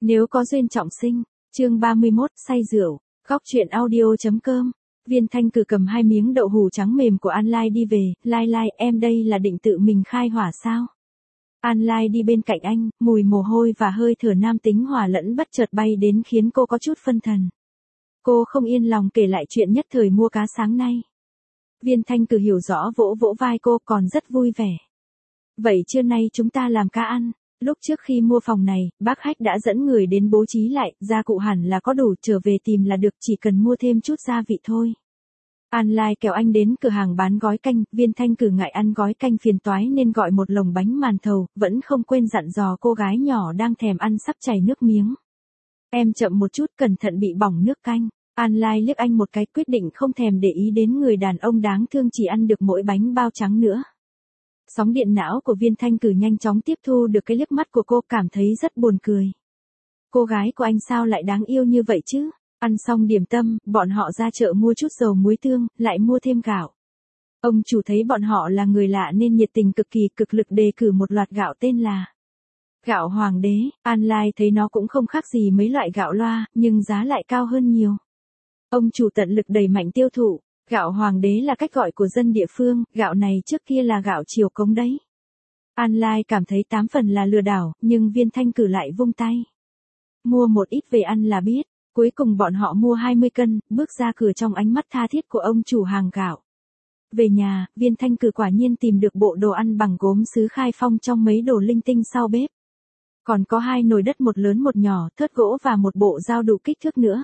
Nếu có duyên trọng sinh, chương 31, say rượu, góc chuyện audio.com. Viên Thanh Cử cầm 2 miếng đậu hũ trắng mềm của An Lai đi về, Lai Lai, em đây là định tự mình khai hỏa sao? An Lai đi bên cạnh anh, mùi mồ hôi và hơi thở nam tính hòa lẫn bất chợt bay đến khiến cô có chút phân thần. Cô không yên lòng kể lại chuyện nhất thời mua cá sáng nay. Viên Thanh Cử hiểu rõ vỗ vỗ vai cô, còn rất vui vẻ. Vậy trưa nay chúng ta làm cá ăn. Lúc trước khi mua phòng này, bác Hách đã dẫn người đến bố trí lại, gia cụ hẳn là có đủ, trở về tìm là được, chỉ cần mua thêm chút gia vị thôi. An Lai kéo anh đến cửa hàng bán gói canh, Viên Thanh Cử ngại ăn gói canh phiền toái nên gọi một lồng bánh màn thầu, vẫn không quên dặn dò cô gái nhỏ đang thèm ăn sắp chảy nước miếng. Em chậm một chút, cẩn thận bị bỏng nước canh. An Lai liếc anh một cái, quyết định không thèm để ý đến người đàn ông đáng thương chỉ ăn được mỗi bánh bao trắng nữa. Sóng điện não của Viên Thanh Cử nhanh chóng tiếp thu được cái liếc mắt của cô, cảm thấy rất buồn cười. Cô gái của anh sao lại đáng yêu như vậy chứ? Ăn xong điểm tâm, bọn họ ra chợ mua chút dầu muối tương, lại mua thêm gạo. Ông chủ thấy bọn họ là người lạ nên nhiệt tình cực lực đề cử một loạt gạo tên là gạo Hoàng đế. An Lai thấy nó cũng không khác gì mấy loại gạo loa, nhưng giá lại cao hơn nhiều. Ông chủ tận lực đẩy mạnh tiêu thụ. Gạo Hoàng đế là cách gọi của dân địa phương, gạo này trước kia là gạo Triều Cống đấy. An Lai cảm thấy 8 phần là lừa đảo, nhưng Viên Thanh Cử lại vung tay. Mua một ít về ăn là biết. Cuối cùng bọn họ mua 20 cân, bước ra cửa trong ánh mắt tha thiết của ông chủ hàng gạo. Về nhà, Viên Thanh Cử quả nhiên tìm được bộ đồ ăn bằng gốm sứ Khai Phong trong mấy đồ linh tinh sau bếp. Còn có 2 nồi đất, một lớn một nhỏ, thớt gỗ và một bộ dao đủ kích thước nữa.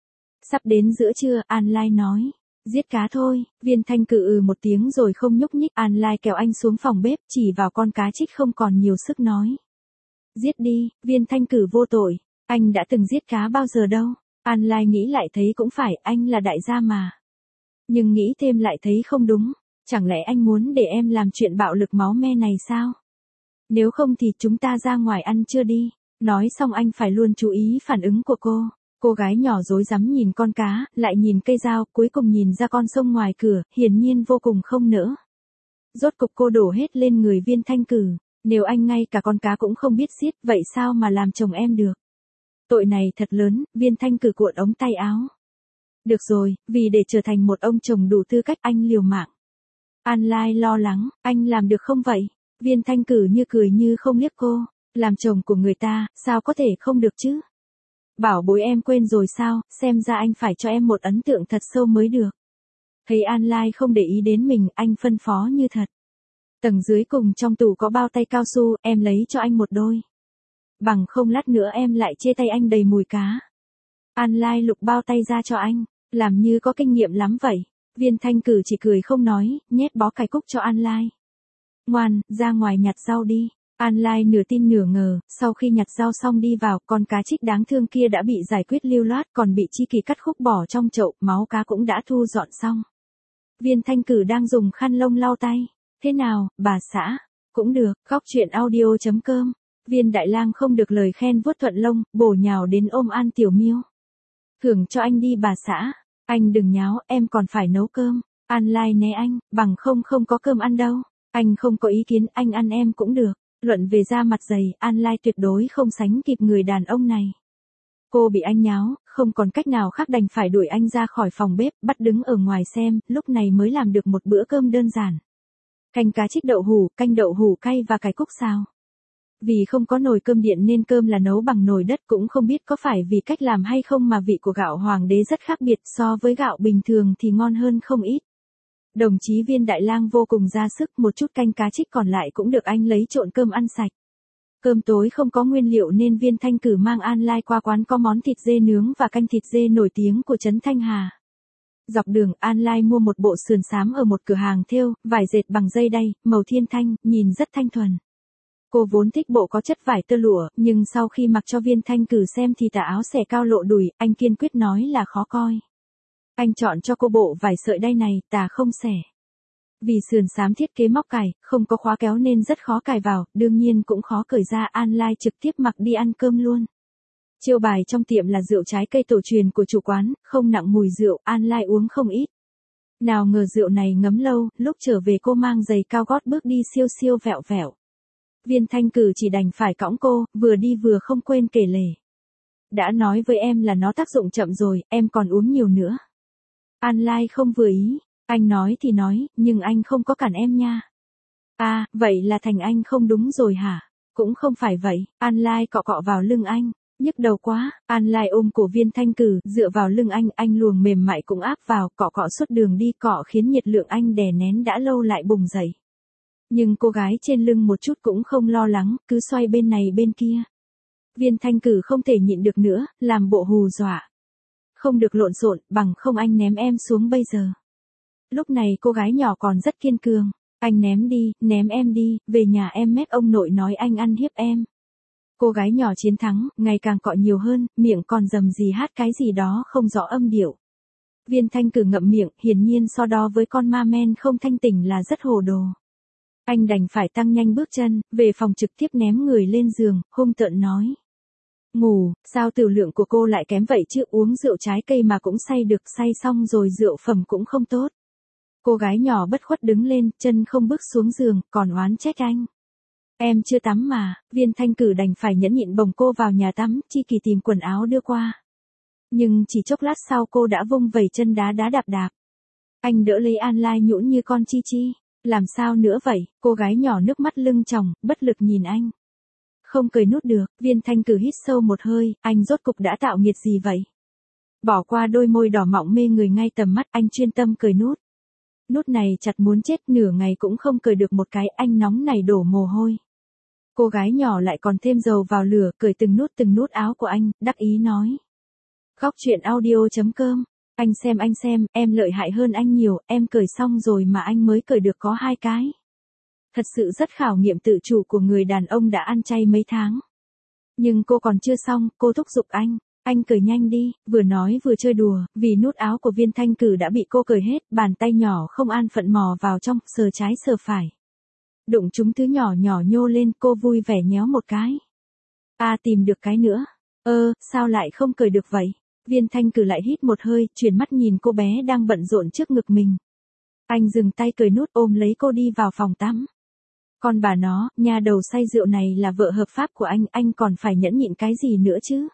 Sắp đến giữa trưa, An Lai nói. Giết cá thôi. Viên Thanh Cử một tiếng rồi không nhúc nhích. An Lai kéo anh xuống phòng bếp, chỉ vào con cá trích không còn nhiều sức nói. Giết đi. Viên Thanh Cử vô tội. Anh đã từng giết cá bao giờ đâu. An Lai nghĩ lại thấy cũng phải, anh là đại gia mà. Nhưng nghĩ thêm lại thấy không đúng. Chẳng lẽ anh muốn để em làm chuyện bạo lực máu me này sao? Nếu không thì chúng ta ra ngoài ăn trưa đi. Nói xong anh phải luôn chú ý phản ứng của cô. Cô gái nhỏ rối rắm nhìn con cá, lại nhìn cây dao, cuối cùng nhìn ra con sông ngoài cửa, hiển nhiên vô cùng không nỡ. Rốt cục cô đổ hết lên người Viên Thanh Cử. Nếu anh ngay cả con cá cũng không biết giết, vậy sao mà làm chồng em được? Tội này thật lớn. Viên Thanh Cử cuộn ống tay áo. Được rồi, vì để trở thành một ông chồng đủ tư cách anh liều mạng. An Lai lo lắng, anh làm được không vậy? Viên Thanh Cử như cười như không liếc cô. Làm chồng của người ta, sao có thể không được chứ? Bảo bối, em quên rồi sao, xem ra anh phải cho em một ấn tượng thật sâu mới được. Thấy An Lai không để ý đến mình, anh phân phó như thật. Tầng dưới cùng trong tủ có bao tay cao su, em lấy cho anh một đôi. Bằng không lát nữa em lại chê tay anh đầy mùi cá. An Lai lục bao tay ra cho anh, làm như có kinh nghiệm lắm vậy. Viên Thanh Cử chỉ cười không nói, nhét bó cải cúc cho An Lai. Ngoan, ra ngoài nhặt rau đi. An Lai nửa tin nửa ngờ, sau khi nhặt rau xong đi vào, con cá trích đáng thương kia đã bị giải quyết lưu loát, còn bị Chi Kỳ cắt khúc bỏ trong chậu, máu cá cũng đã thu dọn xong. Viên Thanh Cử đang dùng khăn lông lau tay. Thế nào, bà xã? Cũng được, góc chuyện audio.com. Viên Đại Lang không được lời khen vuốt thuận lông, bổ nhào đến ôm An Tiểu Miêu. Thưởng cho anh đi bà xã. Anh đừng nháo, em còn phải nấu cơm. An Lai né anh, bằng không có cơm ăn đâu. Anh không có ý kiến, anh ăn em cũng được. Luận về da mặt dày, An Lai tuyệt đối không sánh kịp người đàn ông này. Cô bị anh nháo, không còn cách nào khác đành phải đuổi anh ra khỏi phòng bếp, bắt đứng ở ngoài xem, lúc này mới làm được một bữa cơm đơn giản. Canh cá trích đậu hũ, canh đậu hũ cay và cải cúc xào. Vì không có nồi cơm điện nên cơm là nấu bằng nồi đất, cũng không biết có phải vì cách làm hay không mà vị của gạo Hoàng đế rất khác biệt, so với gạo bình thường thì ngon hơn không ít. Đồng chí Viên Đại Lang vô cùng ra sức, một chút canh cá trích còn lại cũng được anh lấy trộn cơm ăn sạch. Cơm tối không có nguyên liệu nên Viên Thanh Cử mang An Lai qua quán có món thịt dê nướng và canh thịt dê nổi tiếng của trấn Thanh Hà. Dọc đường, An Lai mua một bộ sườn xám ở một cửa hàng thêu, vải dệt bằng dây đay, màu thiên thanh, nhìn rất thanh thuần. Cô vốn thích bộ có chất vải tơ lụa, nhưng sau khi mặc cho Viên Thanh Cử xem thì tà áo xẻ cao lộ đùi, anh kiên quyết nói là khó coi. Anh chọn cho cô bộ vải sợi đay này, tà không xẻ. Vì sườn xám thiết kế móc cài, không có khóa kéo nên rất khó cài vào, đương nhiên cũng khó cởi ra. An Lai trực tiếp mặc đi ăn cơm luôn. Chiêu bài trong tiệm là rượu trái cây tổ truyền của chủ quán, không nặng mùi rượu, An Lai uống không ít. Nào ngờ rượu này ngấm lâu, lúc trở về cô mang giày cao gót bước đi siêu vẹo vẹo. Viên Thanh Cử chỉ đành phải cõng cô, vừa đi vừa không quên kể lể. Đã nói với em là nó tác dụng chậm rồi, em còn uống nhiều nữa. An Lai không vừa ý, anh nói thì nói, nhưng anh không có cản em nha. À, vậy là thành anh không đúng rồi hả? Cũng không phải vậy, An Lai cọ cọ vào lưng anh. Nhức đầu quá, An Lai ôm cổ Viên Thanh Cử, dựa vào lưng anh luồng mềm mại cũng áp vào, cọ cọ suốt đường đi cọ khiến nhiệt lượng anh đè nén đã lâu lại bùng dậy. Nhưng cô gái trên lưng một chút cũng không lo lắng, cứ xoay bên này bên kia. Viên Thanh Cử không thể nhịn được nữa, làm bộ hù dọa. Không được lộn xộn, bằng không anh ném em xuống bây giờ. Lúc này cô gái nhỏ còn rất kiên cường. Anh ném em đi, về nhà em mép ông nội nói anh ăn hiếp em. Cô gái nhỏ chiến thắng, ngày càng cọ nhiều hơn, miệng còn rầm rì hát cái gì đó không rõ âm điệu. Viên Thanh Cử ngậm miệng, hiển nhiên so đo với con ma men không thanh tỉnh là rất hồ đồ. Anh đành phải tăng nhanh bước chân, về phòng trực tiếp ném người lên giường, hung tợn nói. Ngủ, sao tiểu lượng của cô lại kém vậy chứ, uống rượu trái cây mà cũng say được, say xong rồi rượu phẩm cũng không tốt. Cô gái nhỏ bất khuất đứng lên, chân không bước xuống giường, còn oán trách anh. Em chưa tắm mà, Viên Thanh Cử đành phải nhẫn nhịn bồng cô vào nhà tắm, Chi Kỳ tìm quần áo đưa qua. Nhưng chỉ chốc lát sau cô đã vung vẩy chân đá đạp. Anh đỡ lấy An Lai nhũn như con chi chi. Làm sao nữa vậy, cô gái nhỏ nước mắt lưng tròng, bất lực nhìn anh. Không cười nút được, Viên Thanh Cử hít sâu một hơi, anh rốt cục đã tạo nghiệt gì vậy? Bỏ qua đôi môi đỏ mọng mê người ngay tầm mắt, anh chuyên tâm cười nút. Nút này chặt muốn chết, nửa ngày cũng không cười được một cái, anh nóng này đổ mồ hôi. Cô gái nhỏ lại còn thêm dầu vào lửa, cười từng nút áo của anh, đắc ý nói. Góc truyện audio.com, anh xem, em lợi hại hơn anh nhiều, em cười xong rồi mà anh mới cười được có 2 cái. Thật sự rất khảo nghiệm tự chủ của người đàn ông đã ăn chay mấy tháng. Nhưng cô còn chưa xong, cô thúc giục anh cười nhanh đi, vừa nói vừa chơi đùa, vì nút áo của Viên Thanh Cử đã bị cô cởi hết, bàn tay nhỏ không an phận mò vào trong, sờ trái sờ phải. Đụng chúng thứ nhỏ nhô lên, cô vui vẻ nhéo một cái. À, tìm được cái nữa. Sao lại không cởi được vậy? Viên Thanh Cử lại hít một hơi, chuyển mắt nhìn cô bé đang bận rộn trước ngực mình. Anh dừng tay cởi nút, ôm lấy cô đi vào phòng tắm. Con bà nó, nhà đầu say rượu này là vợ hợp pháp của anh còn phải nhẫn nhịn cái gì nữa chứ?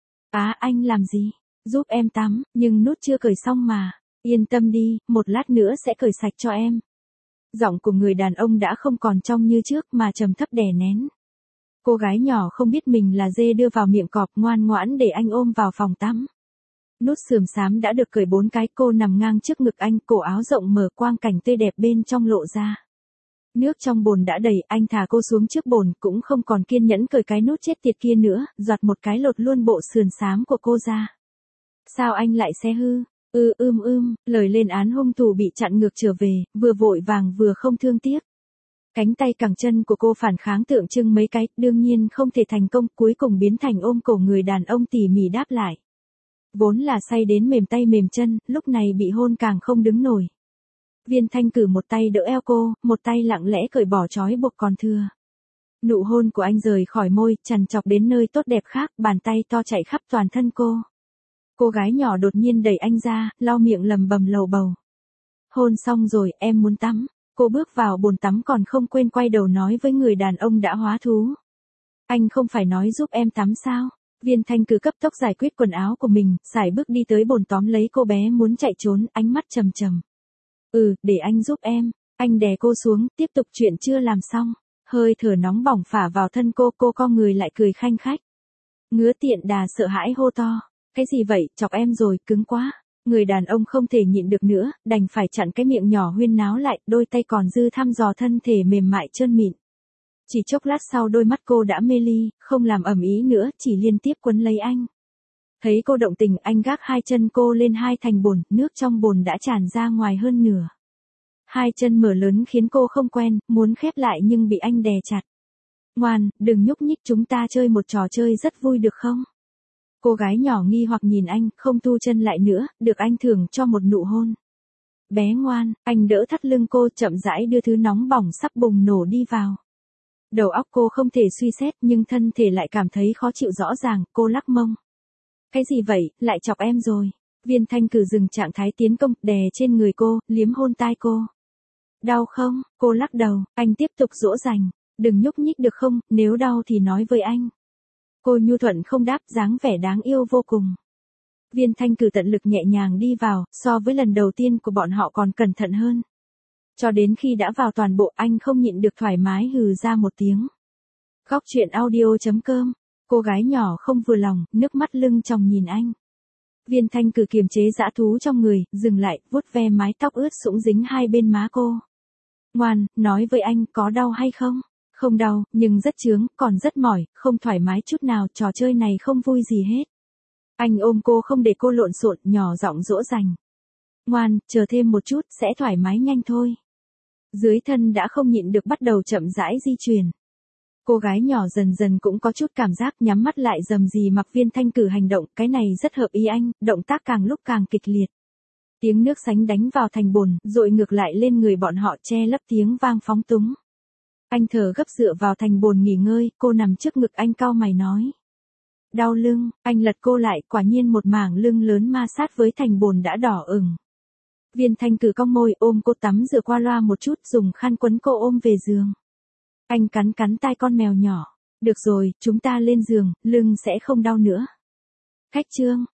Anh làm gì? Giúp em tắm, nhưng nút chưa cởi xong mà. Yên tâm đi, một lát nữa sẽ cởi sạch cho em. Giọng của người đàn ông đã không còn trong như trước mà trầm thấp đè nén. Cô gái nhỏ không biết mình là dê đưa vào miệng cọp, ngoan ngoãn để anh ôm vào phòng tắm. Nút xườm xám đã được cởi 4 cái, cô nằm ngang trước ngực anh, cổ áo rộng mở, quang cảnh tươi đẹp bên trong lộ ra. Nước trong bồn đã đầy, anh thả cô xuống trước bồn, cũng không còn kiên nhẫn cởi cái nút chết tiệt kia nữa, giọt một cái lột luôn bộ sườn xám của cô ra. Sao anh lại xé hư? Lời lên án hung thủ bị chặn ngược trở về, vừa vội vàng vừa không thương tiếc. Cánh tay cẳng chân của cô phản kháng tượng trưng mấy cái, đương nhiên không thể thành công, cuối cùng biến thành ôm cổ người đàn ông tỉ mỉ đáp lại. Vốn là say đến mềm tay mềm chân, lúc này bị hôn càng không đứng nổi. Viên Thanh Cử một tay đỡ eo cô, một tay lặng lẽ cởi bỏ trói buộc còn thừa. Nụ hôn của anh rời khỏi môi, trằn trọc đến nơi tốt đẹp khác, bàn tay to chạy khắp toàn thân cô. Cô gái nhỏ đột nhiên đẩy anh ra, lau miệng lầm bầm lầu bầu. Hôn xong rồi, em muốn tắm. Cô bước vào bồn tắm còn không quên quay đầu nói với người đàn ông đã hóa thú. Anh không phải nói giúp em tắm sao? Viên Thanh Cử cấp tốc giải quyết quần áo của mình, sải bước đi tới bồn tóm lấy cô bé muốn chạy trốn, ánh mắt trầm trầm. Để anh giúp em. Anh đè cô xuống, tiếp tục chuyện chưa làm xong. Hơi thở nóng bỏng phả vào thân cô co người lại cười khanh khách. Ngứa tiện đà sợ hãi hô to. Cái gì vậy, chọc em rồi, cứng quá. Người đàn ông không thể nhịn được nữa, đành phải chặn cái miệng nhỏ huyên náo lại, đôi tay còn dư thăm dò thân thể mềm mại trơn mịn. Chỉ chốc lát sau đôi mắt cô đã mê ly, không làm ầm ĩ nữa, chỉ liên tiếp quấn lấy anh. Thấy cô động tình, anh gác 2 chân cô lên 2 thành bồn, nước trong bồn đã tràn ra ngoài hơn nửa. 2 chân mở lớn khiến cô không quen, muốn khép lại nhưng bị anh đè chặt. Ngoan, đừng nhúc nhích, chúng ta chơi một trò chơi rất vui được không? Cô gái nhỏ nghi hoặc nhìn anh, không thu chân lại nữa, được anh thưởng cho một nụ hôn. Bé ngoan, anh đỡ thắt lưng cô, chậm rãi đưa thứ nóng bỏng sắp bùng nổ đi vào. Đầu óc cô không thể suy xét nhưng thân thể lại cảm thấy khó chịu rõ ràng, cô lắc mông. Cái gì vậy, lại chọc em rồi. Viên Thanh Cử dừng trạng thái tiến công, đè trên người cô, liếm hôn tai cô. Đau không? Cô lắc đầu, anh tiếp tục dỗ dành. Đừng nhúc nhích được không, nếu đau thì nói với anh. Cô nhu thuận không đáp, dáng vẻ đáng yêu vô cùng. Viên Thanh Cử tận lực nhẹ nhàng đi vào, so với lần đầu tiên của bọn họ còn cẩn thận hơn. Cho đến khi đã vào toàn bộ, anh không nhịn được thoải mái hừ ra một tiếng. Góc truyện audio.com. Cô gái nhỏ không vừa lòng, nước mắt lưng tròng nhìn anh. Viên Thanh Cử kiềm chế dã thú trong người, dừng lại, vuốt ve mái tóc ướt sũng dính hai bên má cô. Ngoan, nói với anh có đau hay không? Không đau, nhưng rất chướng, còn rất mỏi, không thoải mái chút nào, trò chơi này không vui gì hết. Anh ôm cô không để cô lộn xộn, nhỏ giọng dỗ dành. Ngoan, chờ thêm một chút, sẽ thoải mái nhanh thôi. Dưới thân đã không nhịn được bắt đầu chậm rãi di chuyển. Cô gái nhỏ dần dần cũng có chút cảm giác, nhắm mắt lại dầm gì mặc Viên Thanh Cử hành động, cái này rất hợp ý anh, động tác càng lúc càng kịch liệt. Tiếng nước sánh đánh vào thành bồn, dội ngược lại lên người bọn họ, che lấp tiếng vang phóng túng. Anh thở gấp dựa vào thành bồn nghỉ ngơi, cô nằm trước ngực anh cau mày nói. Đau lưng, anh lật cô lại, quả nhiên một mảng lưng lớn ma sát với thành bồn đã đỏ ửng. Viên Thanh Cử cong môi ôm cô tắm rửa qua loa một chút, dùng khăn quấn cô ôm về giường. Anh cắn cắn tai con mèo nhỏ. Được rồi, chúng ta lên giường, lưng sẽ không đau nữa. Khách trương,